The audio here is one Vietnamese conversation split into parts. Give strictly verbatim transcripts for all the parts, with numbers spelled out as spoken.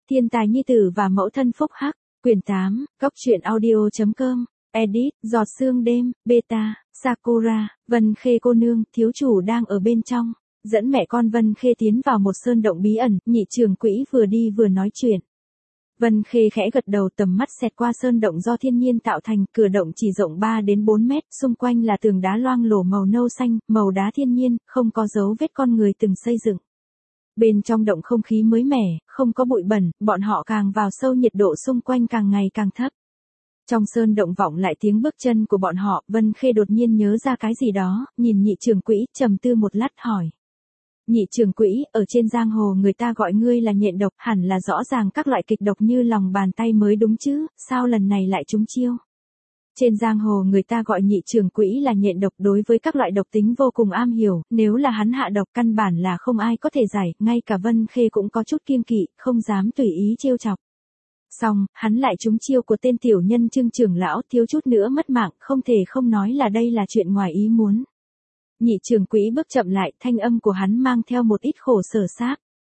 Thiên tài nhi tử và mẫu thân phúc hắc, quyển tám, góc truyện audio.com, edit, giọt sương đêm, beta, Sakura, Vân Khê cô nương, thiếu chủ đang ở bên trong, dẫn mẹ con Vân Khê tiến vào một sơn động bí ẩn, nhị trường quỹ vừa đi vừa nói chuyện. Vân Khê khẽ gật đầu, tầm mắt xẹt qua sơn động do thiên nhiên tạo thành, cửa động chỉ rộng ba đến bốn mét, xung quanh là tường đá loang lổ màu nâu xanh, màu đá thiên nhiên, không có dấu vết con người từng xây dựng. Bên trong động không khí mới mẻ, không có bụi bẩn, bọn họ càng vào sâu nhiệt độ xung quanh càng ngày càng thấp. Trong sơn động vọng lại tiếng bước chân của bọn họ, Vân Khê đột nhiên nhớ ra cái gì đó, nhìn nhị trường quỹ, trầm tư một lát hỏi. Nhị trường quỹ, ở trên giang hồ người ta gọi ngươi là nhện độc, hẳn là rõ ràng các loại kịch độc như lòng bàn tay mới đúng chứ, sao lần này lại trúng chiêu? Trên giang hồ người ta gọi nhị trường quỹ là nhện độc, đối với các loại độc tính vô cùng am hiểu, nếu là hắn hạ độc căn bản là không ai có thể giải, ngay cả Vân Khê cũng có chút kiêng kỵ, không dám tùy ý trêu chọc. Xong, hắn lại trúng chiêu của tên tiểu nhân Trương trưởng lão, thiếu chút nữa mất mạng, không thể không nói là đây là chuyện ngoài ý muốn. Nhị trường quỹ bước chậm lại, thanh âm của hắn mang theo một ít khổ sở xác.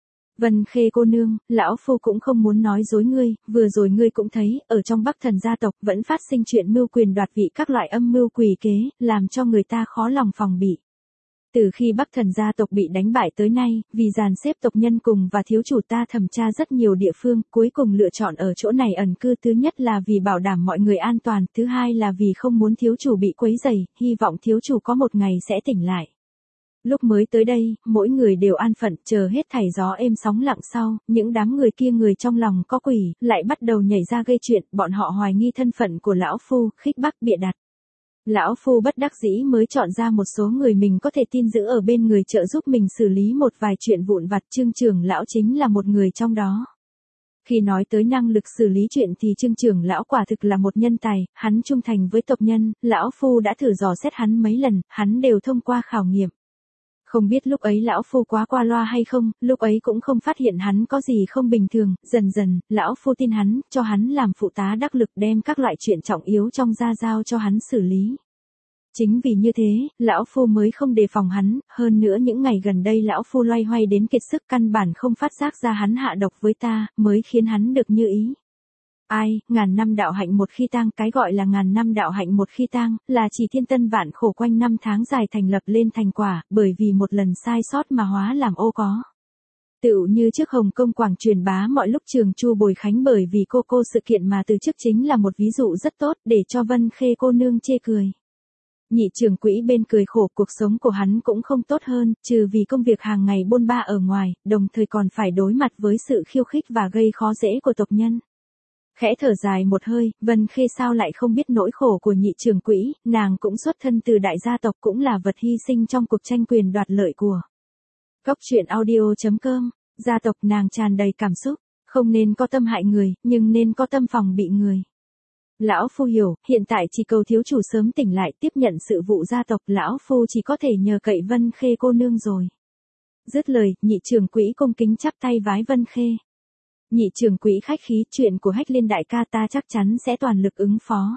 Vân Khê cô nương, lão phu cũng không muốn nói dối ngươi, vừa rồi ngươi cũng thấy, ở trong Bắc Thần gia tộc vẫn phát sinh chuyện mưu quyền đoạt vị, các loại âm mưu quỷ kế, làm cho người ta khó lòng phòng bị. Từ khi Bắc Thần gia tộc bị đánh bại tới nay, vì dàn xếp tộc nhân cùng và thiếu chủ ta thẩm tra rất nhiều địa phương, cuối cùng lựa chọn ở chỗ này ẩn cư, thứ nhất là vì bảo đảm mọi người an toàn, thứ hai là vì không muốn thiếu chủ bị quấy rầy, hy vọng thiếu chủ có một ngày sẽ tỉnh lại. Lúc mới tới đây, mỗi người đều an phận, chờ hết thảy gió êm sóng lặng sau, những đám người kia người trong lòng có quỷ, lại bắt đầu nhảy ra gây chuyện, bọn họ hoài nghi thân phận của lão phu, khích bác bịa đặt. Lão phu bất đắc dĩ mới chọn ra một số người mình có thể tin giữ ở bên người trợ giúp mình xử lý một vài chuyện vụn vặt, Trương trưởng lão chính là một người trong đó. Khi nói tới năng lực xử lý chuyện thì Trương trưởng lão quả thực là một nhân tài, hắn trung thành với tộc nhân, lão phu đã thử dò xét hắn mấy lần, hắn đều thông qua khảo nghiệm. Không biết lúc ấy lão phu quá qua loa hay không, lúc ấy cũng không phát hiện hắn có gì không bình thường, dần dần, lão phu tin hắn, cho hắn làm phụ tá đắc lực, đem các loại chuyện trọng yếu trong gia giao cho hắn xử lý. Chính vì như thế, lão phu mới không đề phòng hắn, hơn nữa những ngày gần đây lão phu loay hoay đến kiệt sức, căn bản không phát giác ra hắn hạ độc với ta, mới khiến hắn được như ý. Ai, ngàn năm đạo hạnh một khi tang, cái gọi là ngàn năm đạo hạnh một khi tang, là chỉ thiên tân vạn khổ quanh năm tháng dài thành lập lên thành quả, bởi vì một lần sai sót mà hóa làm ô có. Tựu như trước Hồng Kông quảng truyền bá mọi lúc Trường Chu Bồi Khánh, bởi vì cô cô sự kiện mà từ trước chính là một ví dụ rất tốt, để cho Vân Khê cô nương chê cười. Nhị trường quỹ bên cười khổ, cuộc sống của hắn cũng không tốt hơn, trừ vì công việc hàng ngày bôn ba ở ngoài, đồng thời còn phải đối mặt với sự khiêu khích và gây khó dễ của tộc nhân. Khẽ thở dài một hơi, Vân Khê sao lại không biết nỗi khổ của nhị trường quỹ, nàng cũng xuất thân từ đại gia tộc, cũng là vật hy sinh trong cuộc tranh quyền đoạt lợi của. Góc truyện audio.com, gia tộc nàng tràn đầy cảm xúc, không nên có tâm hại người, nhưng nên có tâm phòng bị người. Lão phu hiểu, hiện tại chỉ cầu thiếu chủ sớm tỉnh lại tiếp nhận sự vụ gia tộc, lão phu chỉ có thể nhờ cậy Vân Khê cô nương rồi. Dứt lời, nhị trường quỹ cung kính chắp tay vái Vân Khê. Nhị trường quỹ khách khí, chuyện của Hách Liên đại ca ta chắc chắn sẽ toàn lực ứng phó.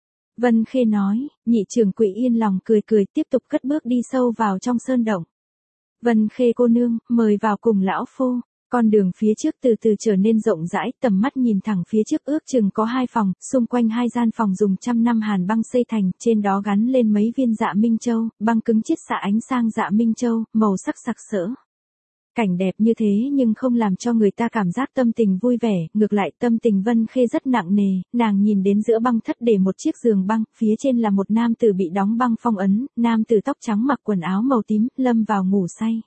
Vân Khê nói, nhị trường quỹ yên lòng cười cười, tiếp tục cất bước đi sâu vào trong sơn động. Vân Khê cô nương, mời vào cùng lão phu. Con đường phía trước từ từ trở nên rộng rãi, tầm mắt nhìn thẳng phía trước ước chừng có hai phòng, xung quanh hai gian phòng dùng trăm năm hàn băng xây thành, trên đó gắn lên mấy viên dạ minh châu, băng cứng chiết xạ ánh sang dạ minh châu, màu sắc sặc sỡ. Cảnh đẹp như thế nhưng không làm cho người ta cảm giác tâm tình vui vẻ, ngược lại tâm tình Vân Khê rất nặng nề, nàng nhìn đến giữa băng thất để một chiếc giường băng, phía trên là một nam tử bị đóng băng phong ấn, nam tử tóc trắng mặc quần áo màu tím, lâm vào ngủ say.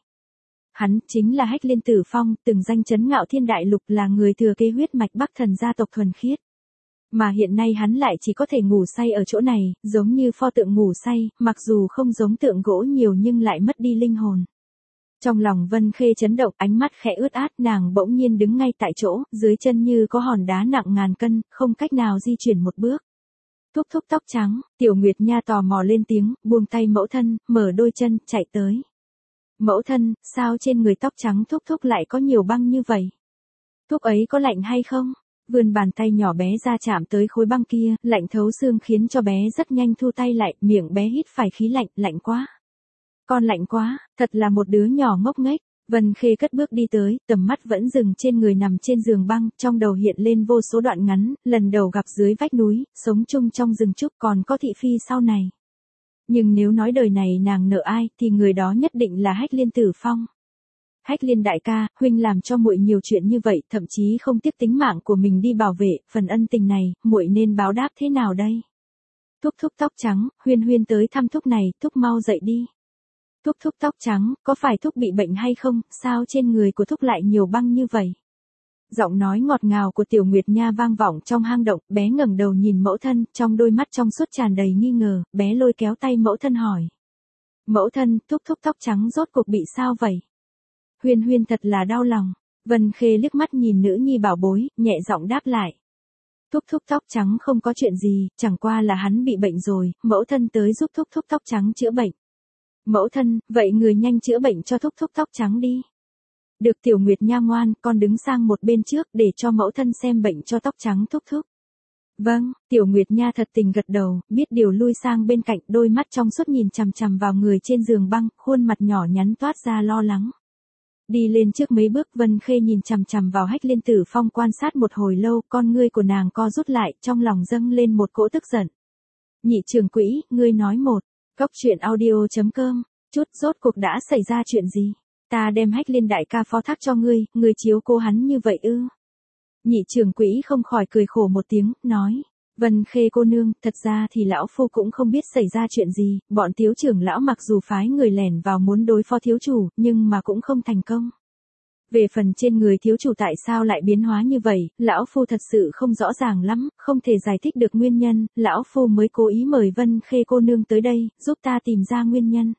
Hắn chính là Hách Liên Tử Phong, từng danh chấn ngạo thiên đại lục, là người thừa kế huyết mạch Bắc Thần gia tộc thuần khiết. Mà hiện nay hắn lại chỉ có thể ngủ say ở chỗ này, giống như pho tượng ngủ say, mặc dù không giống tượng gỗ nhiều nhưng lại mất đi linh hồn. Trong lòng Vân Khê chấn động, ánh mắt khẽ ướt át, nàng bỗng nhiên đứng ngay tại chỗ, dưới chân như có hòn đá nặng ngàn cân, không cách nào di chuyển một bước. Thúc thúc tóc trắng, Tiểu Nguyệt Nha tò mò lên tiếng, buông tay mẫu thân, mở đôi chân, chạy tới. Mẫu thân, sao trên người tóc trắng thúc thúc lại có nhiều băng như vậy? Thúc ấy có lạnh hay không? Vươn bàn tay nhỏ bé ra chạm tới khối băng kia, lạnh thấu xương khiến cho bé rất nhanh thu tay lại, miệng bé hít phải khí lạnh, lạnh quá. Con lạnh quá, thật là một đứa nhỏ ngốc nghếch. Vân Khê cất bước đi tới, tầm mắt vẫn dừng trên người nằm trên giường băng, trong đầu hiện lên vô số đoạn ngắn, lần đầu gặp dưới vách núi, sống chung trong rừng trúc còn có thị phi sau này. Nhưng nếu nói đời này nàng nợ ai, thì người đó nhất định là Hách Liên Tử Phong. Hách Liên đại ca, huynh làm cho muội nhiều chuyện như vậy, thậm chí không tiếc tính mạng của mình đi bảo vệ, phần ân tình này, muội nên báo đáp thế nào đây? Thúc thúc tóc trắng, Huyên Huyên tới thăm thúc này, thúc mau dậy đi. Thúc thúc tóc trắng, có phải thúc bị bệnh hay không, sao trên người của thúc lại nhiều băng như vậy? Giọng nói ngọt ngào của Tiểu Nguyệt Nha vang vọng trong hang động, bé ngẩng đầu nhìn mẫu thân, trong đôi mắt trong suốt tràn đầy nghi ngờ, bé lôi kéo tay mẫu thân hỏi. Mẫu thân, thúc thúc tóc trắng rốt cuộc bị sao vậy? Huyên Huyên thật là đau lòng. Vân Khê liếc mắt nhìn nữ nhi bảo bối, nhẹ giọng đáp lại. Thúc thúc tóc trắng không có chuyện gì, chẳng qua là hắn bị bệnh rồi, mẫu thân tới giúp thúc thúc tóc trắng chữa bệnh. Mẫu thân, vậy người nhanh chữa bệnh cho thúc thúc tóc trắng đi. Được Tiểu Nguyệt Nha ngoan, con đứng sang một bên trước để cho mẫu thân xem bệnh cho tóc trắng thúc thúc. Vâng, Tiểu Nguyệt Nha thật tình gật đầu, biết điều lui sang bên cạnh, đôi mắt trong suốt nhìn chằm chằm vào người trên giường băng, khuôn mặt nhỏ nhắn toát ra lo lắng. Đi lên trước mấy bước, Vân Khê nhìn chằm chằm vào Hách Liên Tử Phong quan sát một hồi lâu, con ngươi của nàng co rút lại, trong lòng dâng lên một cỗ tức giận. Nhị trưởng quỹ, ngươi nói một, góc truyện audio chấm com, chút rốt cuộc đã xảy ra chuyện gì? Ta đem Hách Liên đại ca phó thác cho ngươi, ngươi chiếu cố hắn như vậy ư? Nhị trưởng quỹ không khỏi cười khổ một tiếng, nói. Vân Khê cô nương, thật ra thì lão phu cũng không biết xảy ra chuyện gì, bọn thiếu trưởng lão mặc dù phái người lẻn vào muốn đối phó thiếu chủ, nhưng mà cũng không thành công. Về phần trên người thiếu chủ tại sao lại biến hóa như vậy, lão phu thật sự không rõ ràng lắm, không thể giải thích được nguyên nhân, lão phu mới cố ý mời Vân Khê cô nương tới đây, giúp ta tìm ra nguyên nhân.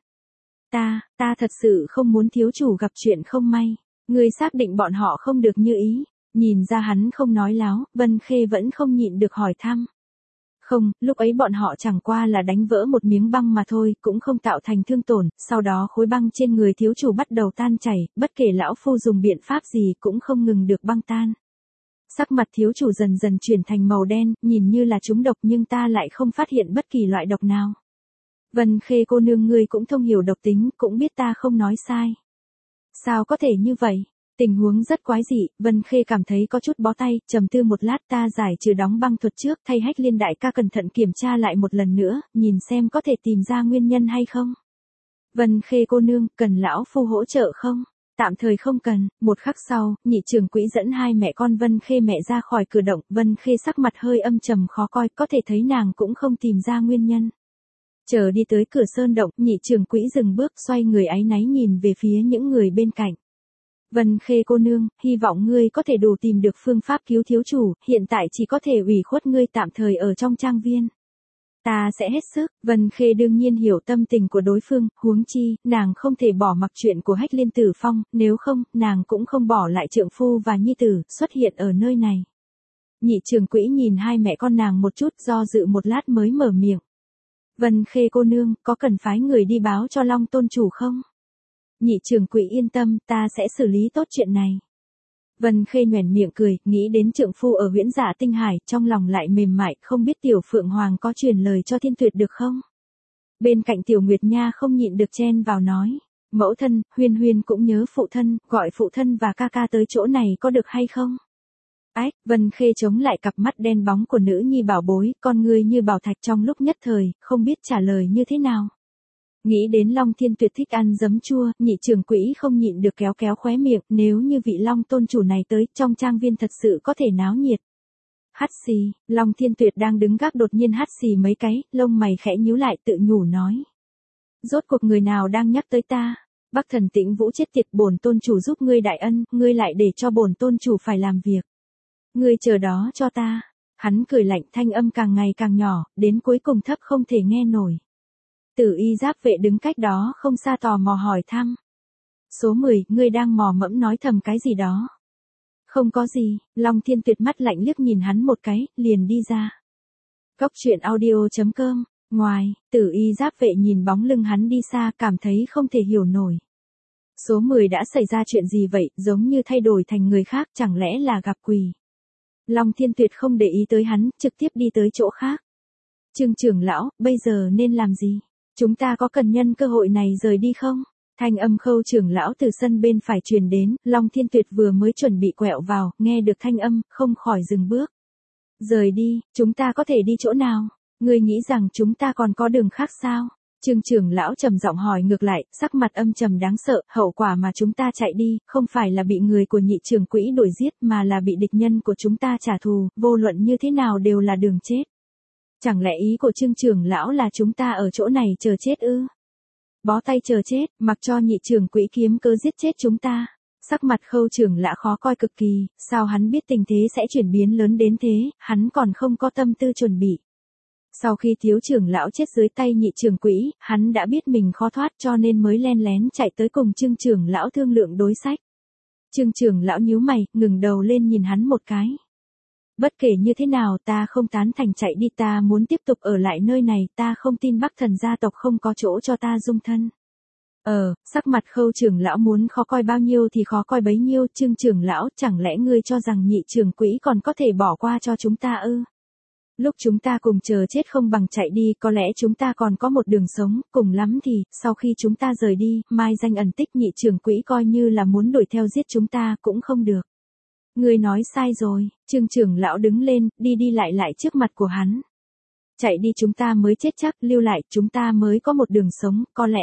Ta, ta thật sự không muốn thiếu chủ gặp chuyện không may, ngươi xác định bọn họ không được như ý. Nhìn ra hắn không nói láo, Vân Khê vẫn không nhịn được hỏi thăm. Không, lúc ấy bọn họ chẳng qua là đánh vỡ một miếng băng mà thôi, cũng không tạo thành thương tổn, sau đó khối băng trên người thiếu chủ bắt đầu tan chảy, bất kể lão phu dùng biện pháp gì cũng không ngừng được băng tan. Sắc mặt thiếu chủ dần dần chuyển thành màu đen, nhìn như là trúng độc nhưng ta lại không phát hiện bất kỳ loại độc nào. Vân Khê cô nương ngươi cũng thông hiểu độc tính, cũng biết ta không nói sai. Sao có thể như vậy? Tình huống rất quái dị, Vân Khê cảm thấy có chút bó tay, trầm tư một lát ta giải trừ đóng băng thuật trước, thay Hách Liên đại ca cẩn thận kiểm tra lại một lần nữa, nhìn xem có thể tìm ra nguyên nhân hay không. Vân Khê cô nương, cần lão phu hỗ trợ không? Tạm thời không cần. Một khắc sau, nhị trưởng quỹ dẫn hai mẹ con Vân Khê mẹ ra khỏi cửa động, Vân Khê sắc mặt hơi âm trầm khó coi, có thể thấy nàng cũng không tìm ra nguyên nhân. Chờ đi tới cửa sơn động, nhị trưởng quỹ dừng bước xoay người áy náy nhìn về phía những người bên cạnh. Vân Khê cô nương, hy vọng ngươi có thể đủ tìm được phương pháp cứu thiếu chủ, hiện tại chỉ có thể ủy khuất ngươi tạm thời ở trong trang viên. Ta sẽ hết sức. Vân Khê đương nhiên hiểu tâm tình của đối phương, huống chi, nàng không thể bỏ mặc chuyện của Hách Liên Tử Phong, nếu không, nàng cũng không bỏ lại trượng phu và nhi tử, xuất hiện ở nơi này. Nhị trưởng quỹ nhìn hai mẹ con nàng một chút do dự một lát mới mở miệng. Vân Khê cô nương, có cần phái người đi báo cho Long tôn chủ không? Nhị trưởng quỹ yên tâm, ta sẽ xử lý tốt chuyện này. Vân Khê nhoẻn miệng cười, nghĩ đến trượng phu ở Huyễn Dạ Tinh Hải, trong lòng lại mềm mại, không biết Tiểu Phượng Hoàng có truyền lời cho Thiên Tuyệt được không? Bên cạnh Tiểu Nguyệt Nha không nhịn được chen vào nói, mẫu thân, Huyên Huyên cũng nhớ phụ thân, gọi phụ thân và ca ca tới chỗ này có được hay không? Ách, Vân Khê chống lại cặp mắt đen bóng của nữ nhi bảo bối, con ngươi như bảo thạch trong lúc nhất thời, không biết trả lời như thế nào. Nghĩ đến Long Thiên Tuyệt thích ăn giấm chua, nhị trưởng quỹ không nhịn được kéo kéo khóe miệng, nếu như vị Long tôn chủ này tới, trong trang viên thật sự có thể náo nhiệt. Hắt xì, Long Thiên Tuyệt đang đứng gác đột nhiên hắt xì mấy cái, lông mày khẽ nhíu lại tự nhủ nói. Rốt cuộc người nào đang nhắc tới ta? Bắc Thần Tĩnh Vũ chết tiệt, bổn tôn chủ giúp ngươi đại ân, ngươi lại để cho bổn tôn chủ phải làm việc. Ngươi chờ đó cho ta. Hắn cười lạnh, thanh âm càng ngày càng nhỏ, đến cuối cùng thấp không thể nghe nổi. Tử y giáp vệ đứng cách đó không xa tò mò hỏi thăm. Số mười, ngươi đang mò mẫm nói thầm cái gì đó. Không có gì, Long Thiên Tuyệt mắt lạnh liếc nhìn hắn một cái, liền đi ra. Góc truyện audio chấm com, ngoài, tử y giáp vệ nhìn bóng lưng hắn đi xa cảm thấy không thể hiểu nổi. Số mười đã xảy ra chuyện gì vậy, giống như thay đổi thành người khác, chẳng lẽ là gặp quỷ. Long Thiên Tuyệt không để ý tới hắn, trực tiếp đi tới chỗ khác. Trương trưởng lão, bây giờ nên làm gì? Chúng ta có cần nhân cơ hội này rời đi không? Thanh âm Khâu trưởng lão từ sân bên phải truyền đến, Long Thiên Tuyệt vừa mới chuẩn bị quẹo vào, nghe được thanh âm, không khỏi dừng bước. Rời đi, chúng ta có thể đi chỗ nào? Ngươi nghĩ rằng chúng ta còn có đường khác sao? Trương trưởng lão trầm giọng hỏi ngược lại, sắc mặt âm trầm đáng sợ, hậu quả mà chúng ta chạy đi, không phải là bị người của nhị trưởng quỹ đuổi giết mà là bị địch nhân của chúng ta trả thù, vô luận như thế nào đều là đường chết. Chẳng lẽ ý của Trương trưởng lão là chúng ta ở chỗ này chờ chết ư? Bó tay chờ chết, mặc cho nhị trưởng quỹ kiếm cớ giết chết chúng ta. Sắc mặt Khâu trưởng lão khó coi cực kỳ, sao hắn biết tình thế sẽ chuyển biến lớn đến thế, hắn còn không có tâm tư chuẩn bị. Sau khi thiếu trưởng lão chết dưới tay nhị trưởng quỹ, hắn đã biết mình khó thoát cho nên mới len lén chạy tới cùng Trương trưởng lão thương lượng đối sách. Trương trưởng lão nhíu mày, ngừng đầu lên nhìn hắn một cái. Bất kể như thế nào ta không tán thành chạy đi, ta muốn tiếp tục ở lại nơi này, ta không tin Bắc Thần gia tộc không có chỗ cho ta dung thân. Ờ, sắc mặt Khâu trưởng lão muốn khó coi bao nhiêu thì khó coi bấy nhiêu, Trương trưởng lão, chẳng lẽ ngươi cho rằng nhị trưởng quỹ còn có thể bỏ qua cho chúng ta ư? Lúc chúng ta cùng chờ chết không bằng chạy đi, có lẽ chúng ta còn có một đường sống, cùng lắm thì, sau khi chúng ta rời đi, mai danh ẩn tích nhị trưởng quỹ coi như là muốn đuổi theo giết chúng ta cũng không được. Ngươi nói sai rồi, Trương trưởng lão đứng lên, đi đi lại lại trước mặt của hắn. Chạy đi chúng ta mới chết chắc, lưu lại chúng ta mới có một đường sống, có lẽ.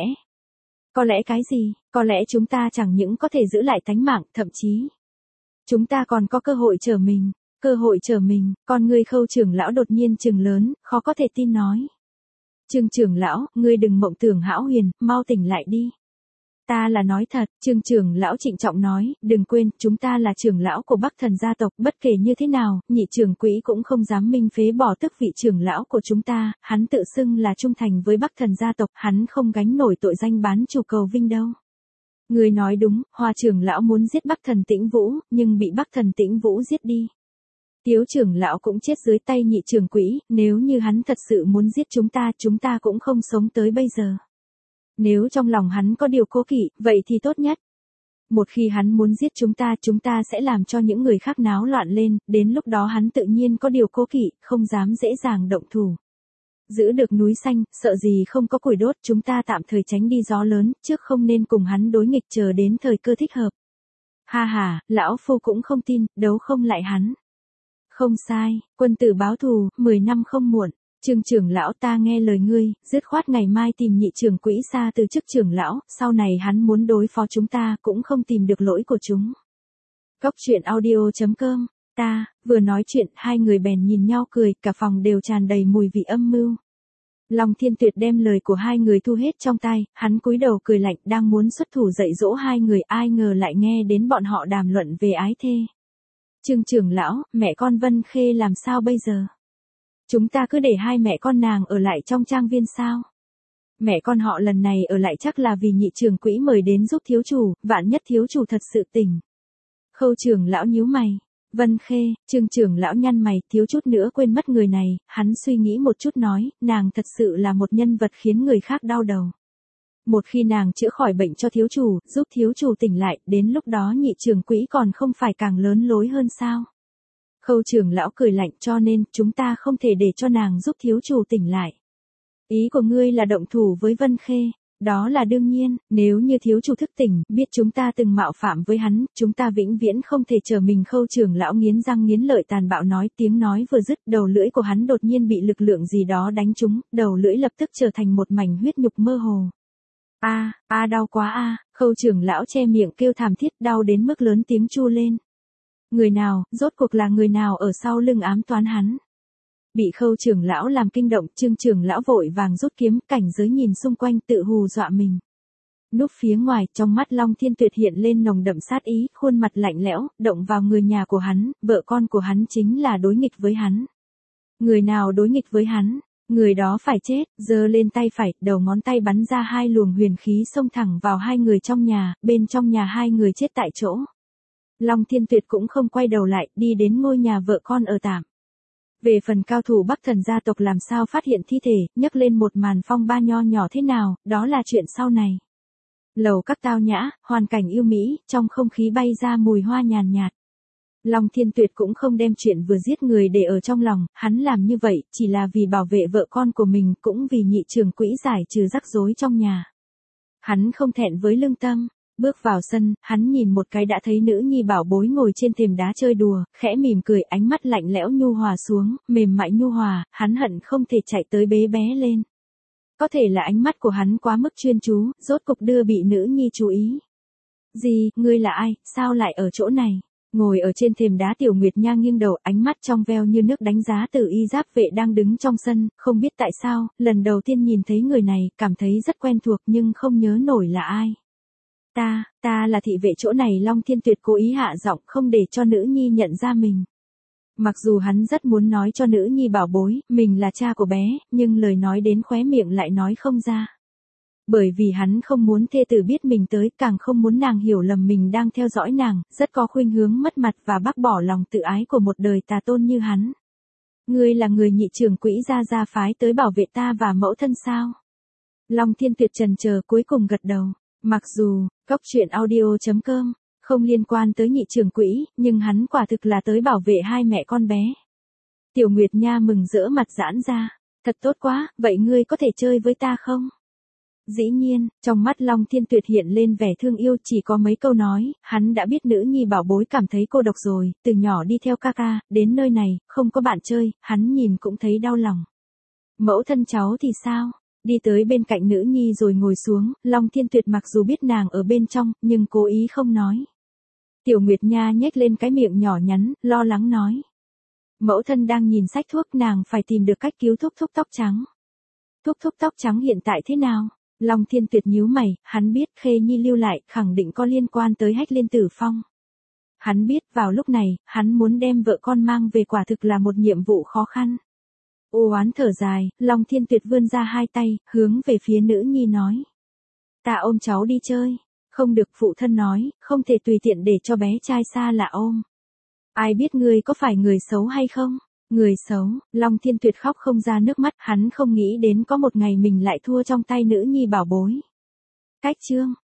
Có lẽ cái gì, có lẽ chúng ta chẳng những có thể giữ lại tánh mạng, thậm chí. Chúng ta còn có cơ hội trở mình, cơ hội trở mình, con ngươi Khâu trưởng lão đột nhiên trừng lớn, khó có thể tin nói. Trương trưởng lão, ngươi đừng mộng tưởng hão huyền, mau tỉnh lại đi. Ta là nói thật, Trương trưởng lão trịnh trọng nói, đừng quên, chúng ta là trưởng lão của Bắc Thần gia tộc, bất kể như thế nào, nhị trưởng quỹ cũng không dám minh phế bỏ tước vị trưởng lão của chúng ta, hắn tự xưng là trung thành với Bắc Thần gia tộc, hắn không gánh nổi tội danh bán chủ cầu vinh đâu. Người nói đúng, Hoa trưởng lão muốn giết Bắc Thần Tĩnh Vũ, nhưng bị Bắc Thần Tĩnh Vũ giết đi. Tiếu trưởng lão cũng chết dưới tay nhị trưởng quỹ, nếu như hắn thật sự muốn giết chúng ta, chúng ta cũng không sống tới bây giờ. Nếu trong lòng hắn có điều cố kỵ, vậy thì tốt nhất. Một khi hắn muốn giết chúng ta, chúng ta sẽ làm cho những người khác náo loạn lên, đến lúc đó hắn tự nhiên có điều cố kỵ, không dám dễ dàng động thủ. Giữ được núi xanh, sợ gì không có củi đốt, chúng ta tạm thời tránh đi gió lớn, trước không nên cùng hắn đối nghịch chờ đến thời cơ thích hợp. Ha ha, lão phu cũng không tin, đấu không lại hắn. Không sai, quân tử báo thù, mười năm không muộn. Trương trưởng lão, ta nghe lời ngươi, dứt khoát ngày mai tìm nhị trưởng quỹ xa từ chức trưởng lão, sau này hắn muốn đối phó chúng ta cũng không tìm được lỗi của chúng. Góc truyện audio chấm com, ta, vừa nói chuyện, hai người bèn nhìn nhau cười, cả phòng đều tràn đầy mùi vị âm mưu. Long Thiên Tuyệt đem lời của hai người thu hết trong tai, hắn cúi đầu cười lạnh, đang muốn xuất thủ dạy dỗ hai người, ai ngờ lại nghe đến bọn họ đàm luận về ái thê. Trương trưởng lão, mẹ con Vân Khê làm sao bây giờ? Chúng ta cứ để hai mẹ con nàng ở lại trong trang viên sao? Mẹ con họ lần này ở lại chắc là vì nhị trưởng quỹ mời đến giúp thiếu chủ, vạn nhất thiếu chủ thật sự tỉnh. Khâu trưởng lão nhíu mày. Vân Khê, Trương trưởng lão nhăn mày, thiếu chút nữa quên mất người này, hắn suy nghĩ một chút nói, nàng thật sự là một nhân vật khiến người khác đau đầu. Một khi nàng chữa khỏi bệnh cho thiếu chủ, giúp thiếu chủ tỉnh lại, đến lúc đó nhị trưởng quỹ còn không phải càng lớn lối hơn sao? Khâu trưởng lão cười lạnh, cho nên, chúng ta không thể để cho nàng giúp thiếu chủ tỉnh lại. Ý của ngươi là động thủ với Vân Khê, đó là đương nhiên, nếu như thiếu chủ thức tỉnh, biết chúng ta từng mạo phạm với hắn, chúng ta vĩnh viễn không thể chờ mình. Khâu trưởng lão nghiến răng nghiến lợi tàn bạo nói, tiếng nói vừa dứt, đầu lưỡi của hắn đột nhiên bị lực lượng gì đó đánh trúng, đầu lưỡi lập tức trở thành một mảnh huyết nhục mơ hồ. A, a đau quá a, Khâu trưởng lão che miệng kêu thảm thiết, đau đến mức lớn tiếng chu lên. Người nào, rốt cuộc là người nào ở sau lưng ám toán hắn? Bị Khâu trưởng lão làm kinh động, Trương trưởng lão vội vàng rút kiếm, cảnh giới nhìn xung quanh tự hù dọa mình. Núp phía ngoài, trong mắt Long Thiên Tuyệt hiện lên nồng đậm sát ý, khuôn mặt lạnh lẽo, động vào người nhà của hắn, vợ con của hắn chính là đối nghịch với hắn. Người nào đối nghịch với hắn, người đó phải chết, giơ lên tay phải, đầu ngón tay bắn ra hai luồng huyền khí xông thẳng vào hai người trong nhà, bên trong nhà hai người chết tại chỗ. Long Thiên Tuyệt cũng không quay đầu lại, đi đến ngôi nhà vợ con ở tạm. Về phần cao thủ Bắc Thần gia tộc làm sao phát hiện thi thể, nhấc lên một màn phong ba nho nhỏ thế nào, đó là chuyện sau này. Lầu các tao nhã, hoàn cảnh yêu mỹ, trong không khí bay ra mùi hoa nhàn nhạt. Long Thiên Tuyệt cũng không đem chuyện vừa giết người để ở trong lòng, hắn làm như vậy, chỉ là vì bảo vệ vợ con của mình, cũng vì nhị trưởng quỹ giải trừ rắc rối trong nhà. Hắn không thẹn với lương tâm. Bước vào sân, hắn nhìn một cái đã thấy nữ nhi bảo bối ngồi trên thềm đá chơi đùa, khẽ mỉm cười, ánh mắt lạnh lẽo nhu hòa xuống, mềm mại nhu hòa, hắn hận không thể chạy tới bế bé lên. Có thể là ánh mắt của hắn quá mức chuyên chú, rốt cục đưa bị nữ nhi chú ý. Gì, ngươi là ai, sao lại ở chỗ này? Ngồi ở trên thềm đá Tiểu Nguyệt Nha nghiêng đầu, ánh mắt trong veo như nước đánh giá từ y giáp vệ đang đứng trong sân, không biết tại sao, lần đầu tiên nhìn thấy người này, cảm thấy rất quen thuộc nhưng không nhớ nổi là ai. Ta, ta là thị vệ chỗ này. Long Thiên Tuyệt cố ý hạ giọng không để cho nữ nhi nhận ra mình. Mặc dù hắn rất muốn nói cho nữ nhi bảo bối, mình là cha của bé, nhưng lời nói đến khóe miệng lại nói không ra. Bởi vì hắn không muốn thê tử biết mình tới, càng không muốn nàng hiểu lầm mình đang theo dõi nàng, rất có khuynh hướng mất mặt và bác bỏ lòng tự ái của một đời tà tôn như hắn. Ngươi là người nhị trưởng quỹ Gia Gia phái tới bảo vệ ta và mẫu thân sao? Long Thiên Tuyệt trần chờ cuối cùng gật đầu. Mặc dù, cốc truyện audio chấm com, không liên quan tới nhị trưởng quỹ, nhưng hắn quả thực là tới bảo vệ hai mẹ con bé. Tiểu Nguyệt Nha mừng rỡ mặt giãn ra. Thật tốt quá, vậy ngươi có thể chơi với ta không? Dĩ nhiên, trong mắt Long Thiên Tuyệt hiện lên vẻ thương yêu, chỉ có mấy câu nói, hắn đã biết nữ nhi bảo bối cảm thấy cô độc rồi, từ nhỏ đi theo ca ca, đến nơi này, không có bạn chơi, hắn nhìn cũng thấy đau lòng. Mẫu thân cháu thì sao? Đi tới bên cạnh nữ nhi rồi ngồi xuống, Long Thiên Tuyệt mặc dù biết nàng ở bên trong, nhưng cố ý không nói. Tiểu Nguyệt Nha nhếch lên cái miệng nhỏ nhắn, lo lắng nói. Mẫu thân đang nhìn sách thuốc, nàng phải tìm được cách cứu thúc thúc tóc trắng. Thúc thúc tóc trắng hiện tại thế nào? Long Thiên Tuyệt nhíu mày, hắn biết Khê Nhi lưu lại, khẳng định có liên quan tới Hách Liên Tử Phong. Hắn biết vào lúc này, hắn muốn đem vợ con mang về quả thực là một nhiệm vụ khó khăn. U oán thở dài, Long Thiên Tuyệt vươn ra hai tay, hướng về phía nữ nhi nói. Ta ôm cháu đi chơi. Không được, phụ thân nói, không thể tùy tiện để cho bé trai xa lạ ôm. Ai biết ngươi có phải người xấu hay không? Người xấu, Long Thiên Tuyệt khóc không ra nước mắt, hắn không nghĩ đến có một ngày mình lại thua trong tay nữ nhi bảo bối. Cách chương.